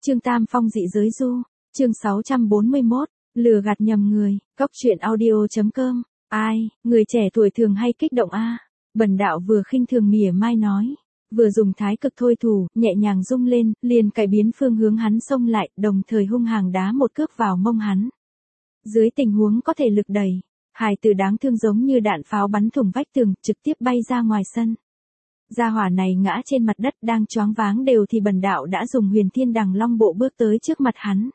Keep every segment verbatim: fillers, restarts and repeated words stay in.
Trương Tam Phong dị giới du, chương sáu trăm bốn mươi mốt, lừa gạt nhầm người, cóc truyện audio chấm com, ai, người trẻ tuổi thường hay kích động a. Bần đạo vừa khinh thường mỉa mai nói, vừa dùng thái cực thôi thủ, nhẹ nhàng rung lên, liền cải biến phương hướng hắn xông lại, đồng thời hung hăng đá một cước vào mông hắn. Dưới tình huống có thể lực đẩy, hài tử đáng thương giống như đạn pháo bắn thủng vách tường, trực tiếp bay ra ngoài sân. Gia hỏa này ngã trên mặt đất đang choáng váng đều thì bần đạo đã dùng huyền thiên đằng long bộ bước tới trước mặt hắn.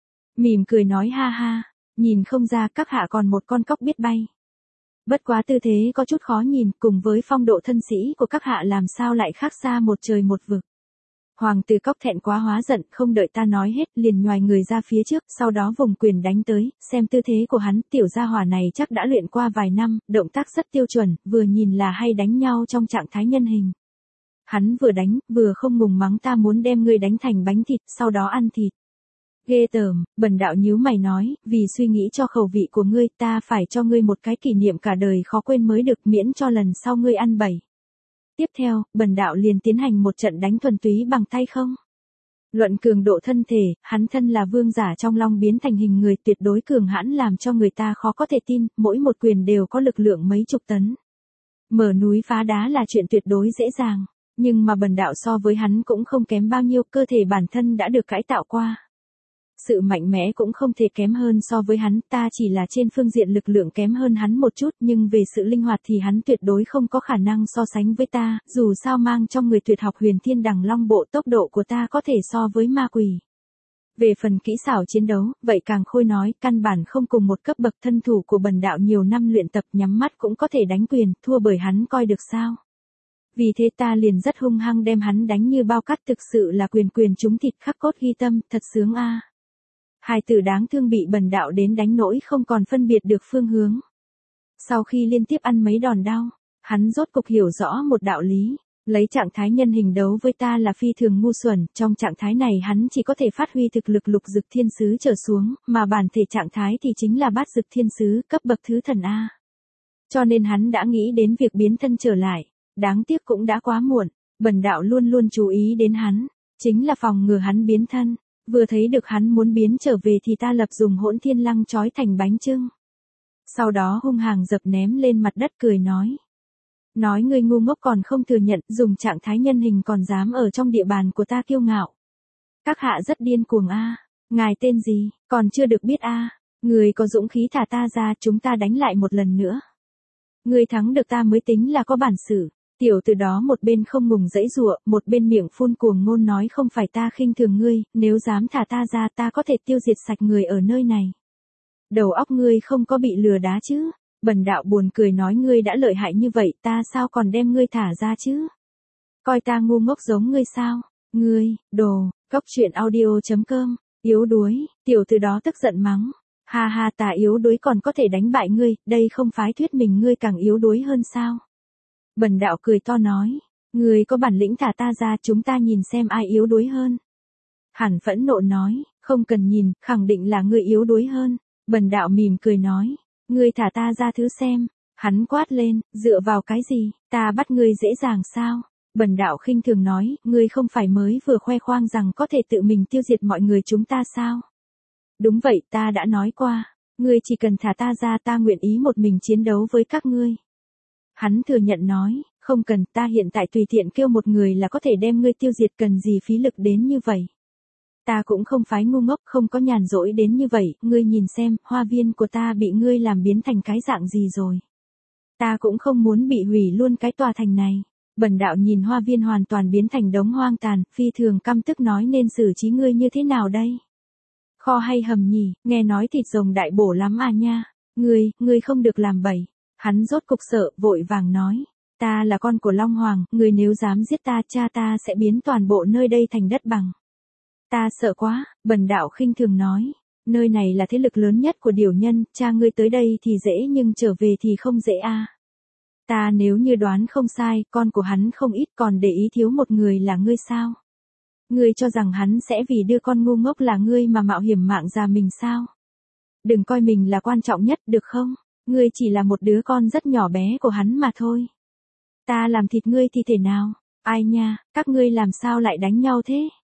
Mỉm cười nói ha ha, nhìn không ra các hạ còn một con cóc biết bay. Bất quá tư thế có chút khó nhìn, cùng với phong độ thân sĩ của các hạ làm sao lại khác xa một trời một vực. Hoàng tử cóc thẹn quá hóa giận, không đợi ta nói hết, liền nhoài người ra phía trước, sau đó vùng quyền đánh tới, xem tư thế của hắn, tiểu gia hỏa này chắc đã luyện qua vài năm, động tác rất tiêu chuẩn, vừa nhìn là hay đánh nhau trong trạng thái nhân hình. Hắn vừa đánh, vừa không ngừng mắng ta muốn đem ngươi đánh thành bánh thịt, sau đó ăn thịt. Ghê tởm, bần đạo nhíu mày nói, vì suy nghĩ cho khẩu vị của ngươi, ta phải cho ngươi một cái kỷ niệm cả đời khó quên mới được, miễn cho lần sau ngươi ăn bậy. Tiếp theo, bần đạo liền tiến hành một trận đánh thuần túy bằng tay không. Luận cường độ thân thể, hắn thân là vương giả trong long biến thành hình người tuyệt đối cường hãn làm cho người ta khó có thể tin, mỗi một quyền đều có lực lượng mấy chục tấn. Mở núi phá đá là chuyện tuyệt đối dễ dàng, nhưng mà bần đạo so với hắn cũng không kém bao nhiêu, cơ thể bản thân đã được cải tạo qua. Sự mạnh mẽ cũng không thể kém hơn so với hắn, ta chỉ là trên phương diện lực lượng kém hơn hắn một chút, nhưng về sự linh hoạt thì hắn tuyệt đối không có khả năng so sánh với ta, dù sao mang trong người tuyệt học huyền thiên đằng long bộ, tốc độ của ta có thể so với ma quỷ. Về phần kỹ xảo chiến đấu, vậy càng khôi nói, căn bản không cùng một cấp bậc, thân thủ của bần đạo nhiều năm luyện tập nhắm mắt cũng có thể đánh quyền, thua bởi hắn coi được sao. Vì thế ta liền rất hung hăng đem hắn đánh như bao cát, thực sự là quyền quyền trúng thịt, khắc cốt ghi tâm, thật sướng a. Hài tử đáng thương bị bần đạo đến đánh nỗi không còn phân biệt được phương hướng. Sau khi liên tiếp ăn mấy đòn đau, hắn rốt cục hiểu rõ một đạo lý, lấy trạng thái nhân hình đấu với ta là phi thường ngu xuẩn, trong trạng thái này hắn chỉ có thể phát huy thực lực lục dực thiên sứ trở xuống, mà bản thể trạng thái thì chính là bát dực thiên sứ, cấp bậc thứ thần A. Cho nên hắn đã nghĩ đến việc biến thân trở lại, đáng tiếc cũng đã quá muộn, bần đạo luôn luôn chú ý đến hắn, chính là phòng ngừa hắn biến thân. Vừa thấy được hắn muốn biến trở về thì ta lập dùng hỗn thiên lăng trói thành bánh chưng. Sau đó hung hăng dập ném lên mặt đất cười nói. Nói ngươi ngu ngốc còn không thừa nhận, dùng trạng thái nhân hình còn dám ở trong địa bàn của ta kiêu ngạo. Các hạ rất điên cuồng a. Ngài tên gì, còn chưa được biết a. Người có dũng khí thả ta ra, chúng ta đánh lại một lần nữa. Người thắng được ta mới tính là có bản sự. Tiểu từ đó một bên không ngừng giãy giụa, một bên miệng phun cuồng ngôn nói không phải ta khinh thường ngươi, nếu dám thả ta ra ta có thể tiêu diệt sạch người ở nơi này. Đầu óc ngươi không có bị lừa đá chứ? Bần đạo buồn cười nói ngươi đã lợi hại như vậy, ta sao còn đem ngươi thả ra chứ? Coi ta ngu ngốc giống ngươi sao? Ngươi, đồ, cóc truyện audio chấm com, yếu đuối, tiểu từ đó tức giận mắng. Ha ha, ta yếu đuối còn có thể đánh bại ngươi, đây không phái thuyết mình ngươi càng yếu đuối hơn sao? Bần đạo cười to nói, người có bản lĩnh thả ta ra, chúng ta nhìn xem ai yếu đuối hơn. Hẳn phẫn nộ nói, không cần nhìn, khẳng định là ngươi yếu đuối hơn. Bần đạo mỉm cười nói, ngươi thả ta ra thứ xem. Hắn quát lên, dựa vào cái gì, ta bắt ngươi dễ dàng sao? Bần đạo khinh thường nói, ngươi không phải mới vừa khoe khoang rằng có thể tự mình tiêu diệt mọi người chúng ta sao? Đúng vậy, ta đã nói qua, ngươi chỉ cần thả ta ra ta nguyện ý một mình chiến đấu với các ngươi. Hắn thừa nhận nói, không cần, ta hiện tại tùy tiện kêu một người là có thể đem ngươi tiêu diệt, cần gì phí lực đến như vậy. Ta cũng không phái ngu ngốc, không có nhàn rỗi đến như vậy, ngươi nhìn xem, hoa viên của ta bị ngươi làm biến thành cái dạng gì rồi. Ta cũng không muốn bị hủy luôn cái tòa thành này. Bần đạo nhìn hoa viên hoàn toàn biến thành đống hoang tàn, phi thường căm tức nói nên xử trí ngươi như thế nào đây? Kho hay hầm nhỉ, nghe nói thịt rồng đại bổ lắm à nha. Ngươi, ngươi không được làm bậy. Hắn rốt cục sợ, vội vàng nói, ta là con của Long Hoàng, người nếu dám giết ta, cha ta sẽ biến toàn bộ nơi đây thành đất bằng. Ta sợ quá, bần đạo khinh thường nói, nơi này là thế lực lớn nhất của điểu nhân, cha ngươi tới đây thì dễ nhưng trở về thì không dễ a. Ta nếu như đoán không sai, con của hắn không ít còn để ý thiếu một người là ngươi sao? Ngươi cho rằng hắn sẽ vì đưa con ngu ngốc là ngươi mà mạo hiểm mạng già mình sao? Đừng coi mình là quan trọng nhất, được không? Ngươi chỉ là một đứa con rất nhỏ bé của hắn mà thôi. Ta làm thịt ngươi thì thể nào? Ai nha, các ngươi làm sao lại đánh nhau thế?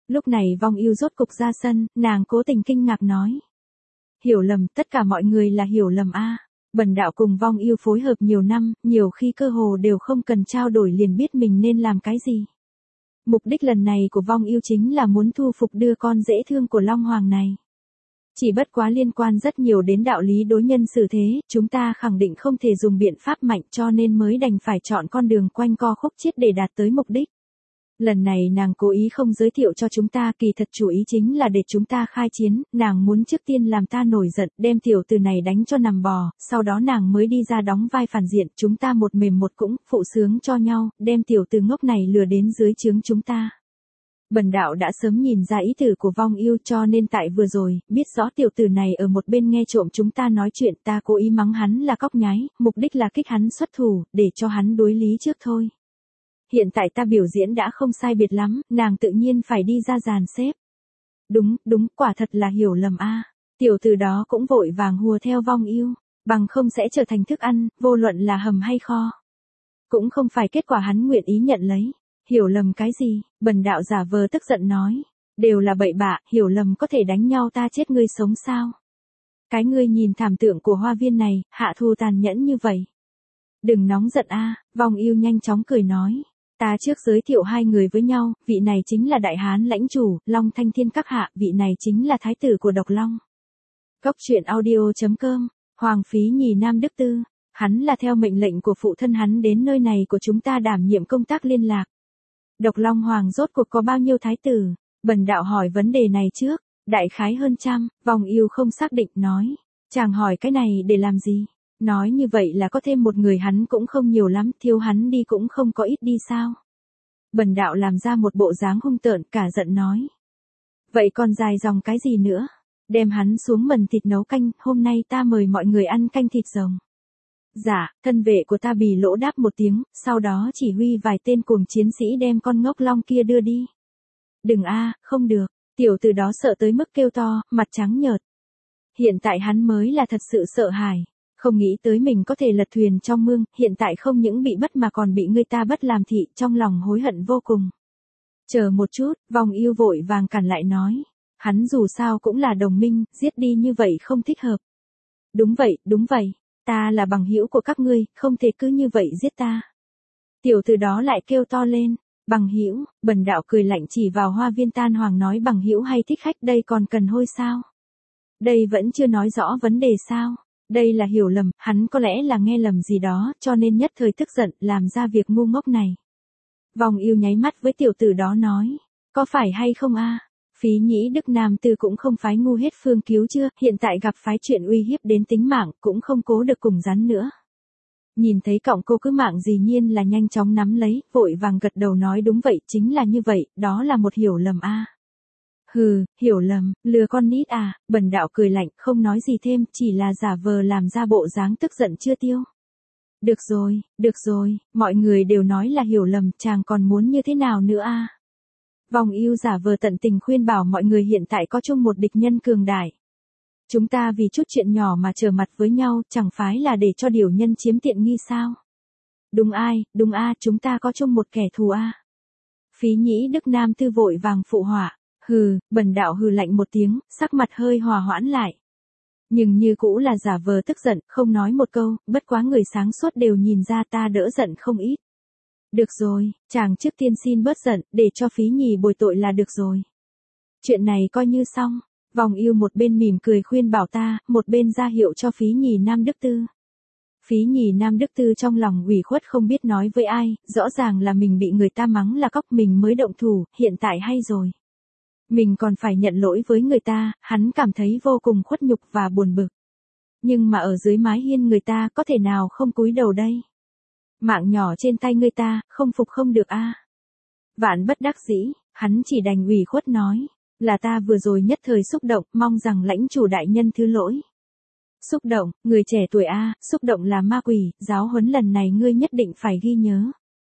Lúc này Vong Yêu rốt cục ra sân, nàng cố tình kinh ngạc nói. Hiểu lầm, tất cả mọi người là hiểu lầm a. Bần đạo cùng Vong Yêu phối hợp nhiều năm, nhiều khi cơ hồ đều không cần trao đổi liền biết mình nên làm cái gì. Mục đích lần này của Vong Yêu chính là muốn thu phục đưa con dễ thương của Long Hoàng này. Chỉ bất quá liên quan rất nhiều đến đạo lý đối nhân xử thế, chúng ta khẳng định không thể dùng biện pháp mạnh cho nên mới đành phải chọn con đường quanh co khúc chiết để đạt tới mục đích. Lần này nàng cố ý không giới thiệu cho chúng ta, kỳ thật chủ ý chính là để chúng ta khai chiến, nàng muốn trước tiên làm ta nổi giận, đem tiểu tử này đánh cho nằm bò, sau đó nàng mới đi ra đóng vai phản diện, chúng ta một mềm một cũng, phụ sướng cho nhau, đem tiểu tử ngốc này lừa đến dưới trướng chúng ta. Bần đạo đã sớm nhìn ra ý tử của Vong Yêu cho nên tại vừa rồi, biết rõ tiểu tử này ở một bên nghe trộm chúng ta nói chuyện, ta cố ý mắng hắn là cóc nhái, mục đích là kích hắn xuất thủ, để cho hắn đối lý trước thôi. Hiện tại ta biểu diễn đã không sai biệt lắm, nàng tự nhiên phải đi ra dàn xếp. Đúng, đúng, quả thật là hiểu lầm a. Tiểu tử đó cũng vội vàng hùa theo Vong Yêu, bằng không sẽ trở thành thức ăn, vô luận là hầm hay kho. Cũng không phải kết quả hắn nguyện ý nhận lấy. Hiểu lầm cái gì? Bần đạo giả vờ tức giận nói. Đều là bậy bạ, hiểu lầm có thể đánh nhau ta chết ngươi sống sao? Cái ngươi nhìn thảm tượng của hoa viên này, hạ thù tàn nhẫn như vậy. Đừng nóng giận a. Vong Yêu nhanh chóng cười nói. Ta trước giới thiệu hai người với nhau, vị này chính là đại hán lãnh chủ, Long Thanh Thiên các hạ, vị này chính là thái tử của Độc Long. Cốc truyện audio chấm com, Hoàng Phí Nhì Nam Đức Tư, hắn là theo mệnh lệnh của phụ thân hắn đến nơi này của chúng ta đảm nhiệm công tác liên lạc. Độc Long Hoàng rốt cuộc có bao nhiêu thái tử? Bần đạo hỏi vấn đề này trước, đại khái hơn trăm, Vong Yêu không xác định nói. Chàng hỏi cái này để làm gì? Nói như vậy là có thêm một người hắn cũng không nhiều lắm, thiếu hắn đi cũng không có ít đi sao? Bần đạo làm ra một bộ dáng hung tợn cả giận nói. Vậy còn dài dòng cái gì nữa? Đem hắn xuống mần thịt nấu canh, hôm nay ta mời mọi người ăn canh thịt rồng. Dạ, thân vệ của ta bì lỗ đáp một tiếng, sau đó chỉ huy vài tên cuồng chiến sĩ đem con ngốc long kia đưa đi. Đừng a, không được, tiểu tử đó sợ tới mức kêu to, mặt trắng nhợt. Hiện tại hắn mới là thật sự sợ hãi, không nghĩ tới mình có thể lật thuyền trong mương, hiện tại không những bị bắt mà còn bị người ta bắt làm thị, trong lòng hối hận vô cùng. Chờ một chút, Vong Yêu vội vàng cản lại nói, hắn dù sao cũng là đồng minh, giết đi như vậy không thích hợp. Đúng vậy, đúng vậy. Ta là bằng hữu của các ngươi, không thể cứ như vậy giết ta. Tiểu tử đó lại kêu to lên, bằng hữu, bần đạo cười lạnh chỉ vào hoa viên tan hoàng nói bằng hữu hay thích khách đây còn cần hôi sao? Đây vẫn chưa nói rõ vấn đề sao? Đây là hiểu lầm, hắn có lẽ là nghe lầm gì đó, cho nên nhất thời tức giận, làm ra việc ngu ngốc này. Vong Yêu nháy mắt với tiểu tử đó nói, có phải hay không a? Phí Nhĩ Đức Nam Tư cũng không phái ngu hết phương cứu chưa, hiện tại gặp phái chuyện uy hiếp đến tính mạng, cũng không cố được cùng rắn nữa. Nhìn thấy cọng cô cứ mạng dĩ nhiên là nhanh chóng nắm lấy, vội vàng gật đầu nói đúng vậy, chính là như vậy, đó là một hiểu lầm a. Hừ, hiểu lầm, lừa con nít à, bần đạo cười lạnh, không nói gì thêm, chỉ là giả vờ làm ra bộ dáng tức giận chưa tiêu. Được rồi, được rồi, mọi người đều nói là hiểu lầm, chàng còn muốn như thế nào nữa a? Vong Yêu giả vờ tận tình khuyên bảo mọi người hiện tại có chung một địch nhân cường đại. Chúng ta vì chút chuyện nhỏ mà trở mặt với nhau, chẳng phải là để cho điều nhân chiếm tiện nghi sao? Đúng ai, đúng a, chúng ta có chung một kẻ thù a. Phí Nhĩ Đức Nam Tư vội vàng phụ họa, hừ, bần đạo hừ lạnh một tiếng, sắc mặt hơi hòa hoãn lại. Nhưng như cũ là giả vờ tức giận, không nói một câu, bất quá người sáng suốt đều nhìn ra ta đỡ giận không ít. Được rồi, chàng trước tiên xin bớt giận, để cho Phí Nhì bồi tội là được rồi. Chuyện này coi như xong. Vong Yêu một bên mỉm cười khuyên bảo ta, một bên ra hiệu cho Phí Nhì Nam Đức Tư. Phí Nhì Nam Đức Tư trong lòng ủy khuất không biết nói với ai, rõ ràng là mình bị người ta mắng là cóc mình mới động thủ, hiện tại hay rồi. Mình còn phải nhận lỗi với người ta, hắn cảm thấy vô cùng khuất nhục và buồn bực. Nhưng mà ở dưới mái hiên người ta có thể nào không cúi đầu đây? Mạng nhỏ trên tay người ta, không phục không được a. Vạn bất đắc dĩ, hắn chỉ đành ủy khuất nói, là ta vừa rồi nhất thời xúc động, mong rằng lãnh chủ đại nhân thứ lỗi. Xúc động, người trẻ tuổi a, xúc động là ma quỷ, giáo huấn lần này ngươi nhất định phải ghi nhớ.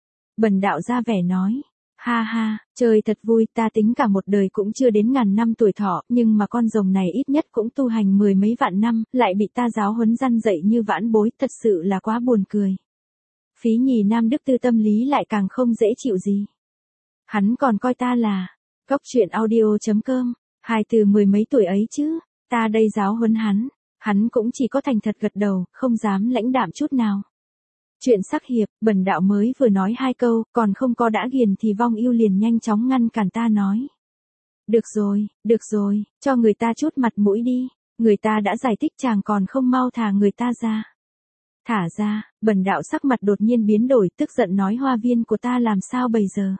Bần đạo ra vẻ nói, ha ha, trời thật vui, ta tính cả một đời cũng chưa đến ngàn năm tuổi thọ, nhưng mà con rồng này ít nhất cũng tu hành mười mấy vạn năm, lại bị ta giáo huấn răn dạy như vãn bối, thật sự là quá buồn cười. Phí Nhì Nam Đức Tư tâm lý lại càng không dễ chịu gì. Hắn còn coi ta là Cóc truyện audio chấm com, hai từ mười mấy tuổi ấy chứ, ta đây giáo huấn hắn, hắn cũng chỉ có thành thật gật đầu, không dám lãnh đạm chút nào. Chuyện sắc hiệp, bần đạo mới vừa nói hai câu, còn không có đã ghiền thì Vong Ưu liền nhanh chóng ngăn cản ta nói. Được rồi, được rồi, cho người ta chút mặt mũi đi, người ta đã giải thích chàng còn không mau thả người ta ra. Thả ra, bần đạo sắc mặt đột nhiên biến đổi, tức giận nói hoa viên của ta làm sao bây giờ.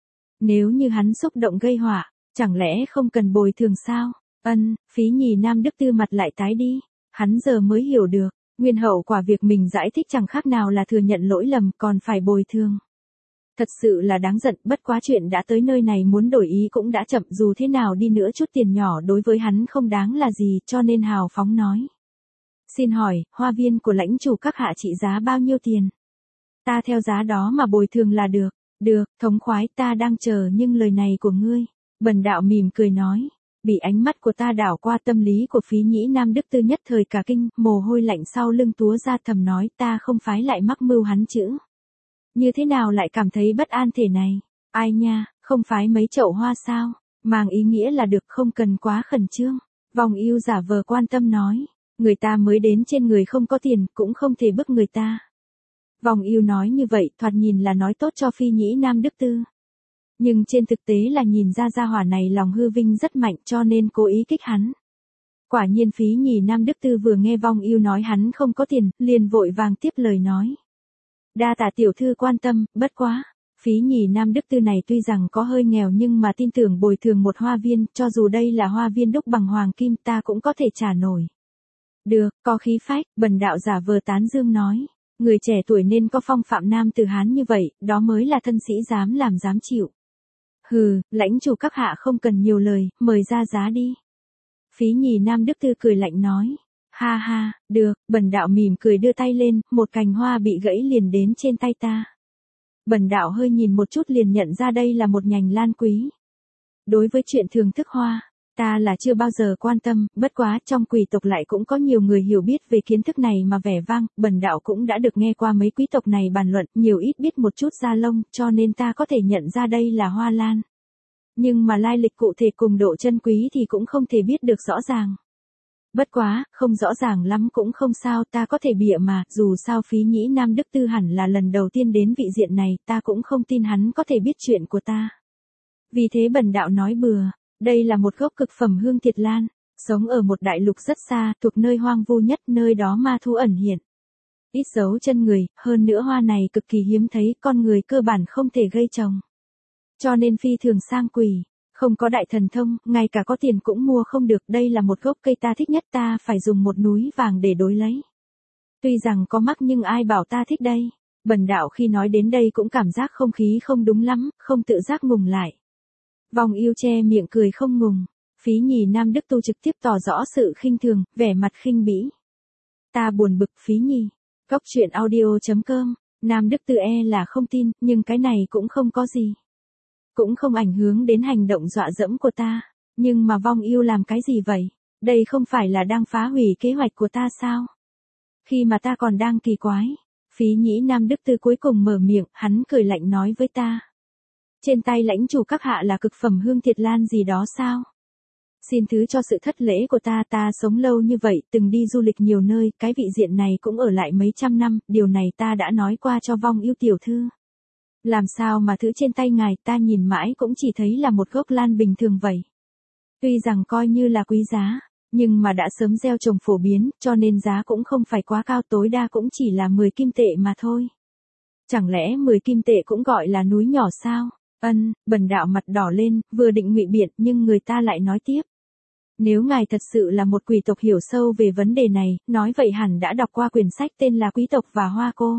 Nếu như hắn xúc động gây họa, chẳng lẽ không cần bồi thường sao? Ân, Phí Nhì Nam Đức Tư mặt lại tái đi, hắn giờ mới hiểu được, nguyên hậu quả việc mình giải thích chẳng khác nào là thừa nhận lỗi lầm còn phải bồi thường. Thật sự là đáng giận, bất quá chuyện đã tới nơi này muốn đổi ý cũng đã chậm, dù thế nào đi nữa chút tiền nhỏ đối với hắn không đáng là gì, cho nên hào phóng nói. Xin hỏi, hoa viên của lãnh chủ các hạ trị giá bao nhiêu tiền? Ta theo giá đó mà bồi thường là được. Được, thống khoái, ta đang chờ nhưng lời này của ngươi. Bần đạo mỉm cười nói. Bị ánh mắt của ta đảo qua tâm lý của Phí Nhĩ Nam Đức Tư nhất thời cả kinh, mồ hôi lạnh sau lưng túa ra, thầm nói ta không phái lại mắc mưu hắn chữ. Như thế nào lại cảm thấy bất an thể này? Ai nha, không phái mấy chậu hoa sao? Mang ý nghĩa là được, không cần quá khẩn trương. Vong Ưu giả vờ quan tâm nói. Người ta mới đến trên người không có tiền, cũng không thể bức người ta. Vong Ưu nói như vậy thoạt nhìn là nói tốt cho Phi Nhĩ Nam Đức Tư. Nhưng trên thực tế là nhìn ra gia hỏa này lòng hư vinh rất mạnh cho nên cố ý kích hắn. Quả nhiên Phí Nhì Nam Đức Tư vừa nghe Vong Ưu nói hắn không có tiền, liền vội vàng tiếp lời nói. Đa tạ tiểu thư quan tâm, bất quá. Phí Nhì Nam Đức Tư này tuy rằng có hơi nghèo nhưng mà tin tưởng bồi thường một hoa viên, cho dù đây là hoa viên đúc bằng hoàng kim ta cũng có thể trả nổi. Được, có khí phách, bần đạo giả vờ tán dương nói. Người trẻ tuổi nên có phong phạm nam tử Hán như vậy, đó mới là thân sĩ dám làm dám chịu. Hừ, lãnh chủ các hạ không cần nhiều lời, mời ra giá đi. Phí Nhì Nam Đức Tư cười lạnh nói. Ha ha, được, bần đạo mỉm cười đưa tay lên, một cành hoa bị gãy liền đến trên tay ta. Bần đạo hơi nhìn một chút liền nhận ra đây là một nhành lan quý. Đối với chuyện thưởng thức hoa, ta là chưa bao giờ quan tâm, bất quá trong quỷ tộc lại cũng có nhiều người hiểu biết về kiến thức này mà vẻ vang, bần đạo cũng đã được nghe qua mấy quý tộc này bàn luận, nhiều ít biết một chút da lông, cho nên ta có thể nhận ra đây là hoa lan. Nhưng mà lai lịch cụ thể cùng độ chân quý thì cũng không thể biết được rõ ràng. Bất quá, không rõ ràng lắm cũng không sao, ta có thể bịa mà, dù sao Phí Nhĩ Nam Đức Tư hẳn là lần đầu tiên đến vị diện này, ta cũng không tin hắn có thể biết chuyện của ta. Vì thế bần đạo nói bừa. Đây là một gốc cực phẩm hương thiệt lan, sống ở một đại lục rất xa, thuộc nơi hoang vu nhất, nơi đó ma thú ẩn hiện. Ít dấu chân người, hơn nữa hoa này cực kỳ hiếm thấy, con người cơ bản không thể gây trồng. Cho nên phi thường sang quỷ, không có đại thần thông, ngay cả có tiền cũng mua không được, đây là một gốc cây ta thích nhất, ta phải dùng một núi vàng để đối lấy. Tuy rằng có mắc nhưng ai bảo ta thích đây. Bần đạo khi nói đến đây cũng cảm giác không khí không đúng lắm, không tự giác ngùng lại. Vong Ưu che miệng cười không ngùng, Phí Nhì Nam Đức Tu trực tiếp tỏ rõ sự khinh thường, vẻ mặt khinh bỉ. Ta buồn bực Phí Nhì. Cóc truyện audio chấm com, Nam Đức Tư e là không tin, nhưng cái này cũng không có gì. Cũng không ảnh hưởng đến hành động dọa dẫm của ta, nhưng mà Vong Ưu làm cái gì vậy? Đây không phải là đang phá hủy kế hoạch của ta sao? Khi mà ta còn đang kỳ quái, Phí Nhĩ Nam Đức Tư cuối cùng mở miệng, hắn cười lạnh nói với ta. Trên tay lãnh chủ các hạ là cực phẩm hương thiệt lan gì đó sao? Xin thứ cho sự thất lễ của ta, ta sống lâu như vậy, từng đi du lịch nhiều nơi, cái vị diện này cũng ở lại mấy trăm năm, điều này ta đã nói qua cho Vong Ưu tiểu thư. Làm sao mà thứ trên tay ngài ta nhìn mãi cũng chỉ thấy là một gốc lan bình thường vậy. Tuy rằng coi như là quý giá, nhưng mà đã sớm gieo trồng phổ biến, cho nên giá cũng không phải quá cao, tối đa cũng chỉ là mười kim tệ mà thôi. Chẳng lẽ mười kim tệ cũng gọi là núi nhỏ sao? Ân, bần đạo mặt đỏ lên, vừa định ngụy biện nhưng người ta lại nói tiếp. Nếu ngài thật sự là một quý tộc hiểu sâu về vấn đề này, nói vậy hẳn đã đọc qua quyển sách tên là Quý tộc và Hoa cô.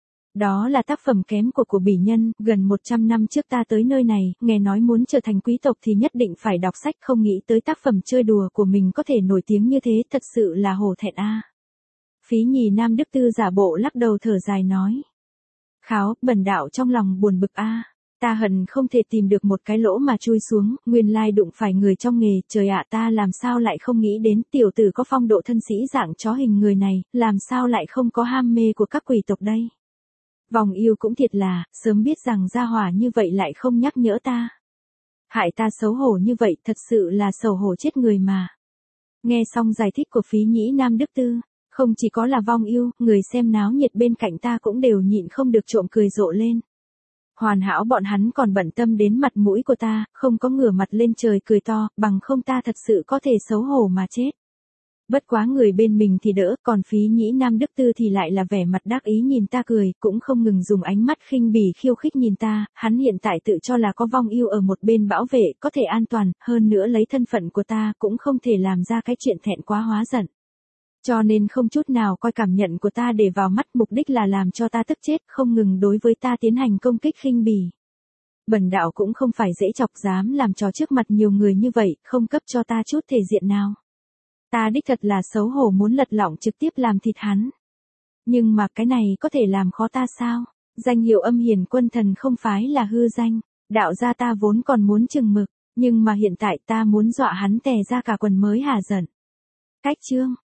Đó là tác phẩm kém của của bỉ nhân, gần một trăm năm trước ta tới nơi này, nghe nói muốn trở thành quý tộc thì nhất định phải đọc sách, không nghĩ tới tác phẩm chơi đùa của mình có thể nổi tiếng như thế, thật sự là hổ thẹn a. Phí Nhì Nam Đức Tư giả bộ lắc đầu thở dài nói. Kháo, bần đạo trong lòng buồn bực a. Ta hận không thể tìm được một cái lỗ mà chui xuống, nguyên lai đụng phải người trong nghề, trời ạ, ta làm sao lại không nghĩ đến tiểu tử có phong độ thân sĩ dạng chó hình người này, làm sao lại không có ham mê của các quỷ tộc đây. Vong Ưu cũng thiệt là, sớm biết rằng gia hỏa như vậy lại không nhắc nhở ta. Hại ta xấu hổ như vậy thật sự là xấu hổ chết người mà. Nghe xong giải thích của Phí Nhĩ Nam Đức Tư, không chỉ có là vong yêu, người xem náo nhiệt bên cạnh ta cũng đều nhịn không được trộm cười rộ lên. Hoàn Hảo bọn hắn còn bận tâm đến mặt mũi của ta, không có ngửa mặt lên trời cười to, bằng không ta thật sự có thể xấu hổ mà chết. Bất quá người bên mình thì đỡ, còn Phí Nhĩ Nam Đức Tư thì lại là vẻ mặt đắc ý nhìn ta cười, cũng không ngừng dùng ánh mắt khinh bỉ khiêu khích nhìn ta, hắn hiện tại tự cho là có vong yêu ở một bên bảo vệ, có thể an toàn, hơn nữa lấy thân phận của ta cũng không thể làm ra cái chuyện thẹn quá hóa giận. Cho nên không chút nào coi cảm nhận của ta để vào mắt, mục đích là làm cho ta tức chết, không ngừng đối với ta tiến hành công kích khinh bỉ. Bần đạo cũng không phải dễ chọc, dám làm trò trước mặt nhiều người như vậy, không cấp cho ta chút thể diện nào. Ta đích thật là xấu hổ muốn lật lọng trực tiếp làm thịt hắn. Nhưng mà cái này có thể làm khó ta sao? Danh hiệu Âm Hiền Quân Thần không phái là hư danh, đạo gia ta vốn còn muốn chừng mực, nhưng mà hiện tại ta muốn dọa hắn tè ra cả quần mới hả giận. Cách chương